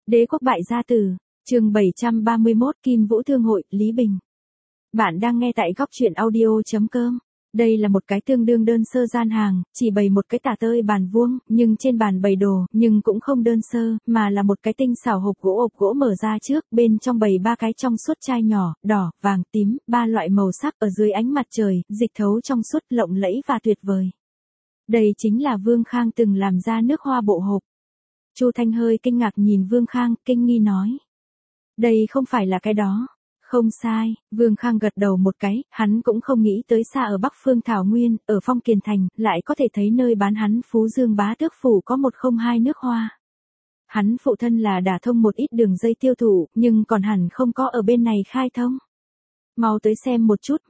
Đế quốc bại gia tử, chương 731 Kim Vũ Thương hội, Lý Bình. Bạn đang nghe tại góc truyện audio.com. Đây là một cái tương đương đơn sơ gian hàng, chỉ bày một cái tả tơi bàn vuông, nhưng trên bàn bày đồ, nhưng cũng không đơn sơ, mà là một cái tinh xảo hộp gỗ mở ra trước, bên trong bày ba cái trong suốt chai nhỏ, đỏ, vàng, tím, ba loại màu sắc ở dưới ánh mặt trời, dịch thấu trong suốt lộng lẫy và tuyệt vời. Đây chính là Vương Khang từng làm ra nước hoa bộ hộp. Chu Thanh hơi kinh ngạc nhìn Vương Khang, kinh nghi nói. Đây không phải là cái đó. Không sai, Vương Khang gật đầu một cái, hắn cũng không nghĩ tới xa ở Bắc Phương Thảo Nguyên, ở Phong Kiền Thành, lại có thể thấy nơi bán hắn Phú Dương Bá Tước Phủ có 102 nước hoa. Hắn phụ thân là đả thông một ít đường dây tiêu thụ, nhưng còn hẳn không có ở bên này khai thông. Mau tới xem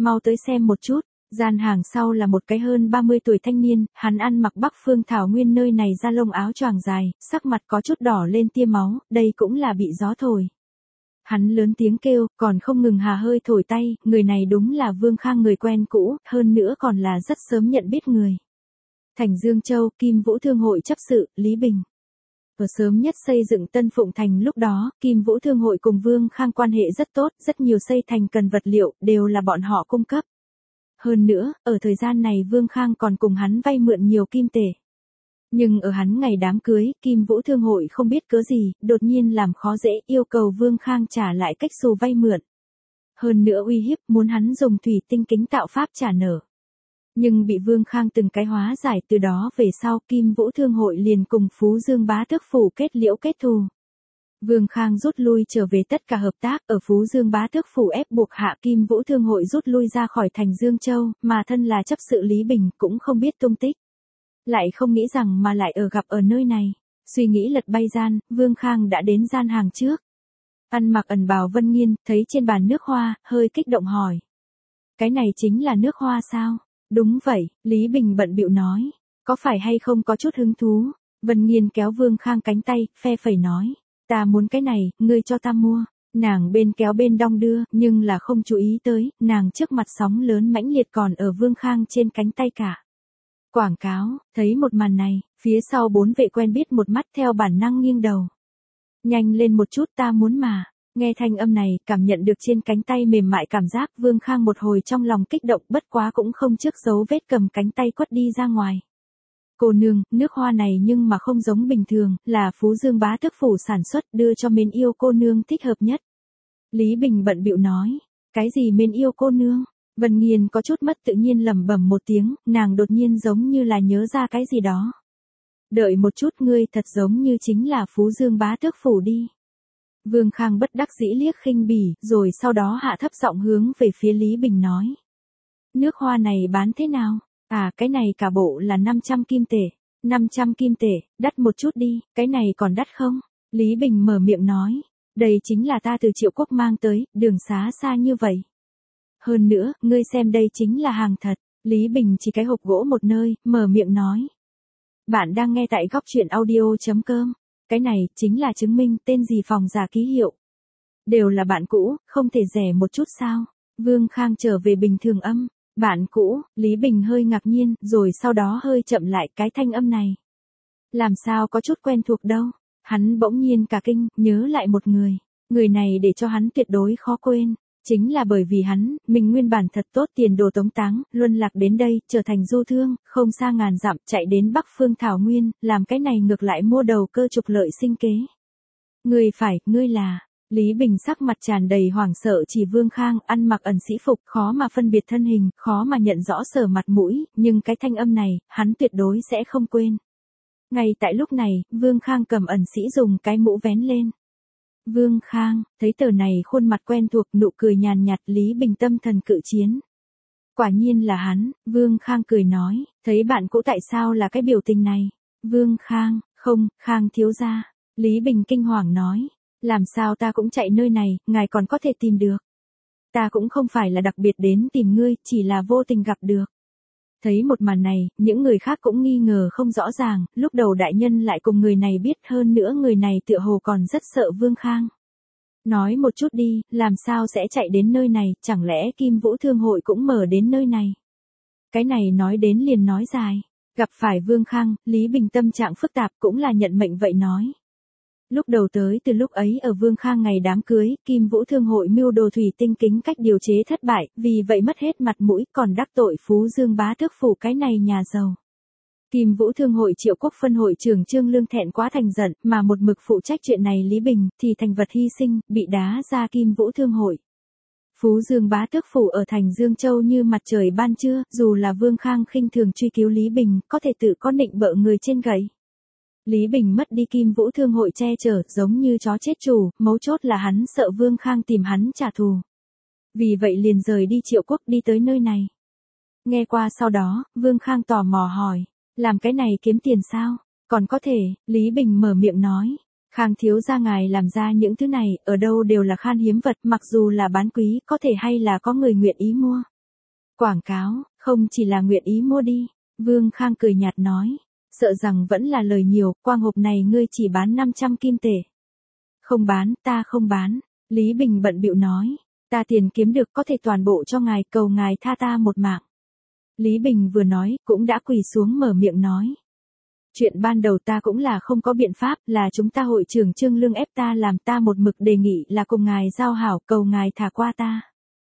một chút. Gian hàng sau là một cái hơn 30 tuổi thanh niên, hắn ăn mặc Bắc Phương Thảo Nguyên nơi này da lông áo choàng dài, sắc mặt có chút đỏ lên tia máu, đây cũng là bị gió thổi. Hắn lớn tiếng kêu, còn không ngừng hà hơi thổi tay, người này đúng là Vương Khang người quen cũ, hơn nữa còn là rất sớm nhận biết người. Thành Dương Châu, Kim Vũ Thương hội chấp sự, Lý Bình. Ở sớm nhất xây dựng Tân Phụng Thành lúc đó, Kim Vũ Thương hội cùng Vương Khang quan hệ rất tốt, rất nhiều xây thành cần vật liệu, đều là bọn họ cung cấp. Hơn nữa, ở thời gian này Vương Khang còn cùng hắn vay mượn nhiều kim tệ. Nhưng ở hắn ngày đám cưới, Kim Vũ Thương hội không biết cớ gì, đột nhiên làm khó dễ yêu cầu Vương Khang trả lại cách xù vay mượn. Hơn nữa uy hiếp muốn hắn dùng thủy tinh kính tạo pháp trả nợ. Nhưng bị Vương Khang từng cái hóa giải, từ đó về sau Kim Vũ Thương hội liền cùng Phú Dương Bá Tước Phủ kết liễu kết thù. Vương Khang rút lui trở về tất cả hợp tác ở Phú Dương Bá Tước Phủ ép buộc hạ Kim Vũ Thương hội rút lui ra khỏi thành Dương Châu, mà thân là chấp sự Lý Bình cũng không biết tung tích. Lại không nghĩ rằng mà lại gặp ở nơi này. Suy nghĩ lật bay gian, Vương Khang đã đến gian hàng trước. Ăn mặc ẩn bào Vân Nghiên, thấy trên bàn nước hoa, hơi kích động hỏi. Cái này chính là nước hoa sao? Đúng vậy, Lý Bình bận bịu nói. Có phải hay không có chút hứng thú? Vân Nghiên kéo Vương Khang cánh tay, phe phẩy nói. Ta muốn cái này, ngươi cho ta mua. Nàng bên kéo bên đong đưa, nhưng là không chú ý tới, nàng trước mặt sóng lớn mãnh liệt còn ở Vương Khang trên cánh tay cả. Quảng cáo, thấy một màn này, phía sau bốn vệ quen biết một mắt theo bản năng nghiêng đầu. Nhanh lên một chút ta muốn mà. Nghe thanh âm này, cảm nhận được trên cánh tay mềm mại cảm giác Vương Khang một hồi trong lòng kích động bất quá cũng không trước dấu vết cầm cánh tay quất đi ra ngoài. Cô nương, nước hoa này nhưng mà không giống bình thường, là Phú Dương Bá Tước Phủ sản xuất đưa cho mến yêu cô nương thích hợp nhất. Lý Bình bận bịu nói, cái gì mến yêu cô nương? Vân Nghiên có chút mất tự nhiên lẩm bẩm một tiếng, nàng đột nhiên giống như là nhớ ra cái gì đó. Đợi một chút, ngươi thật giống như chính là Phú Dương Bá Tước Phủ đi. Vương Khang bất đắc dĩ liếc khinh bỉ, rồi sau đó hạ thấp giọng hướng về phía Lý Bình nói. Nước hoa này bán thế nào? À, cái này cả bộ là 500 kim tệ. 500 kim tệ, đắt một chút đi, cái này còn đắt không? Lý Bình mở miệng nói. Đây chính là ta từ Triệu Quốc mang tới, đường xá xa như vậy. Hơn nữa, ngươi xem đây chính là hàng thật. Lý Bình chỉ cái hộp gỗ một nơi, mở miệng nói. Bạn đang nghe tại góc truyện audio.com. Cái này, chính là chứng minh tên gì phòng giả ký hiệu. Đều là bạn cũ, không thể rẻ một chút sao? Vương Khang trở về bình thường âm. Bạn cũ, Lý Bình hơi ngạc nhiên, rồi sau đó hơi chậm lại cái thanh âm này. Làm sao có chút quen thuộc đâu. Hắn bỗng nhiên cả kinh, nhớ lại một người. Người này để cho hắn tuyệt đối khó quên. Chính là bởi vì hắn, mình nguyên bản thật tốt tiền đồ tống táng, luân lạc đến đây, trở thành du thương, không xa ngàn dặm, chạy đến Bắc Phương Thảo Nguyên, làm cái này ngược lại mua đầu cơ trục lợi sinh kế. Ngươi là, Lý Bình sắc mặt tràn đầy hoảng sợ chỉ Vương Khang, ăn mặc ẩn sĩ phục, khó mà phân biệt thân hình, khó mà nhận rõ sở mặt mũi, nhưng cái thanh âm này, hắn tuyệt đối sẽ không quên. Ngay tại lúc này, Vương Khang cầm ẩn sĩ dùng cái mũ vén lên. Vương Khang, thấy tờ này khuôn mặt quen thuộc, nụ cười nhàn nhạt, Lý Bình tâm thần cự chiến. Quả nhiên là hắn, Vương Khang cười nói, thấy bạn cũ tại sao là cái biểu tình này? Vương Khang, không, Khang thiếu gia. Lý Bình kinh hoàng nói, làm sao ta cũng chạy nơi này, ngài còn có thể tìm được. Ta cũng không phải là đặc biệt đến tìm ngươi, chỉ là vô tình gặp được. Thấy một màn này, những người khác cũng nghi ngờ không rõ ràng, lúc đầu đại nhân lại cùng người này biết, hơn nữa người này tựa hồ còn rất sợ Vương Khang. Nói một chút đi, làm sao sẽ chạy đến nơi này, chẳng lẽ Kim Vũ Thương hội cũng mở đến nơi này? Cái này nói đến liền nói dài. Gặp phải Vương Khang, Lý Bình tâm trạng phức tạp cũng là nhận mệnh vậy nói. Lúc đầu tới từ lúc ấy ở Vương Khang ngày đám cưới, Kim Vũ Thương hội mưu đồ thủy tinh kính cách điều chế thất bại, vì vậy mất hết mặt mũi, còn đắc tội Phú Dương bá tước phủ cái này nhà giàu. Kim Vũ Thương hội Triệu Quốc phân hội trưởng Trương Lương thẹn quá thành giận, mà một mực phụ trách chuyện này Lý Bình, thì thành vật hy sinh, bị đá ra Kim Vũ Thương hội. Phú Dương bá tước phủ ở thành Dương Châu như mặt trời ban trưa, dù là Vương Khang khinh thường truy cứu Lý Bình, có thể tự có nịnh bợ người trên gậy. Lý Bình mất đi Kim Vũ Thương hội che chở, giống như chó chết chủ, mấu chốt là hắn sợ Vương Khang tìm hắn trả thù. Vì vậy liền rời đi Triệu Quốc đi tới nơi này. Nghe qua sau đó, Vương Khang tò mò hỏi, làm cái này kiếm tiền sao? Còn có thể, Lý Bình mở miệng nói. Khang thiếu gia ngài làm ra những thứ này, ở đâu đều là khan hiếm vật, mặc dù là bán quý, có thể hay là có người nguyện ý mua. Quảng cáo, không chỉ là nguyện ý mua đi. Vương Khang cười nhạt nói. Sợ rằng vẫn là lời nhiều, quang hộp này ngươi chỉ bán 500 kim tệ. Không bán, ta không bán. Lý Bình bận bịu nói. Ta tiền kiếm được có thể toàn bộ cho ngài, cầu ngài tha ta một mạng. Lý Bình vừa nói, cũng đã quỳ xuống mở miệng nói. Chuyện ban đầu ta cũng là không có biện pháp, là chúng ta hội trưởng Trương Lương ép ta làm, ta một mực đề nghị là cùng ngài giao hảo, cầu ngài thả qua ta.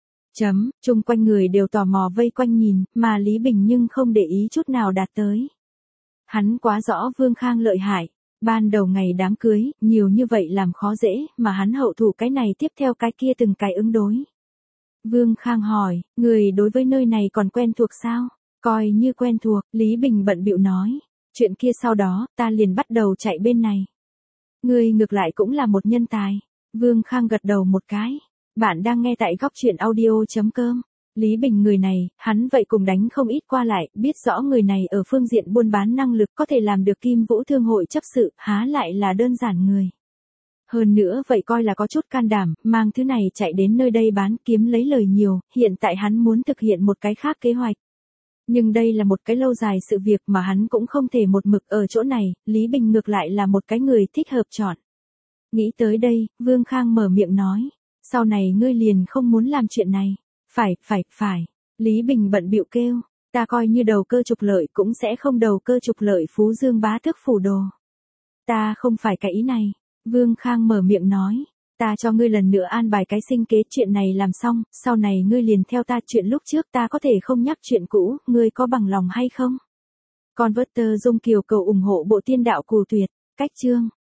Chung quanh người đều tò mò vây quanh nhìn, mà Lý Bình nhưng không để ý chút nào đạt tới. Hắn quá rõ Vương Khang lợi hại. Ban đầu ngày đám cưới, nhiều như vậy làm khó dễ, mà hắn hậu thủ cái này tiếp theo cái kia từng cái ứng đối. Vương Khang hỏi, người đối với nơi này còn quen thuộc sao? Coi như quen thuộc, Lý Bình bận bịu nói. Chuyện kia sau đó, ta liền bắt đầu chạy bên này. Người ngược lại cũng là một nhân tài. Vương Khang gật đầu một cái. Bạn đang nghe tại góc truyện audio.com. Lý Bình người này, hắn vậy cùng đánh không ít qua lại, biết rõ người này ở phương diện buôn bán năng lực có thể làm được Kim Vũ Thương hội chấp sự, há lại là đơn giản người. Hơn nữa vậy coi là có chút can đảm, mang thứ này chạy đến nơi đây bán kiếm lấy lời nhiều, hiện tại hắn muốn thực hiện một cái khác kế hoạch. Nhưng đây là một cái lâu dài sự việc mà hắn cũng không thể một mực ở chỗ này, Lý Bình ngược lại là một cái người thích hợp chọn. Nghĩ tới đây, Vương Khang mở miệng nói, sau này ngươi liền không muốn làm chuyện này. Phải. Lý Bình bận bịu kêu, ta coi như đầu cơ trục lợi cũng sẽ không đầu cơ trục lợi Phú Dương bá tước phủ đồ. Ta không phải cái ý này. Vương Khang mở miệng nói, ta cho ngươi lần nữa an bài cái sinh kế, chuyện này làm xong, sau này ngươi liền theo ta, chuyện lúc trước ta có thể không nhắc chuyện cũ, ngươi có bằng lòng hay không? Converter Dung Kiều cầu ủng hộ bộ tiên đạo Cù Tuyệt, cách chương.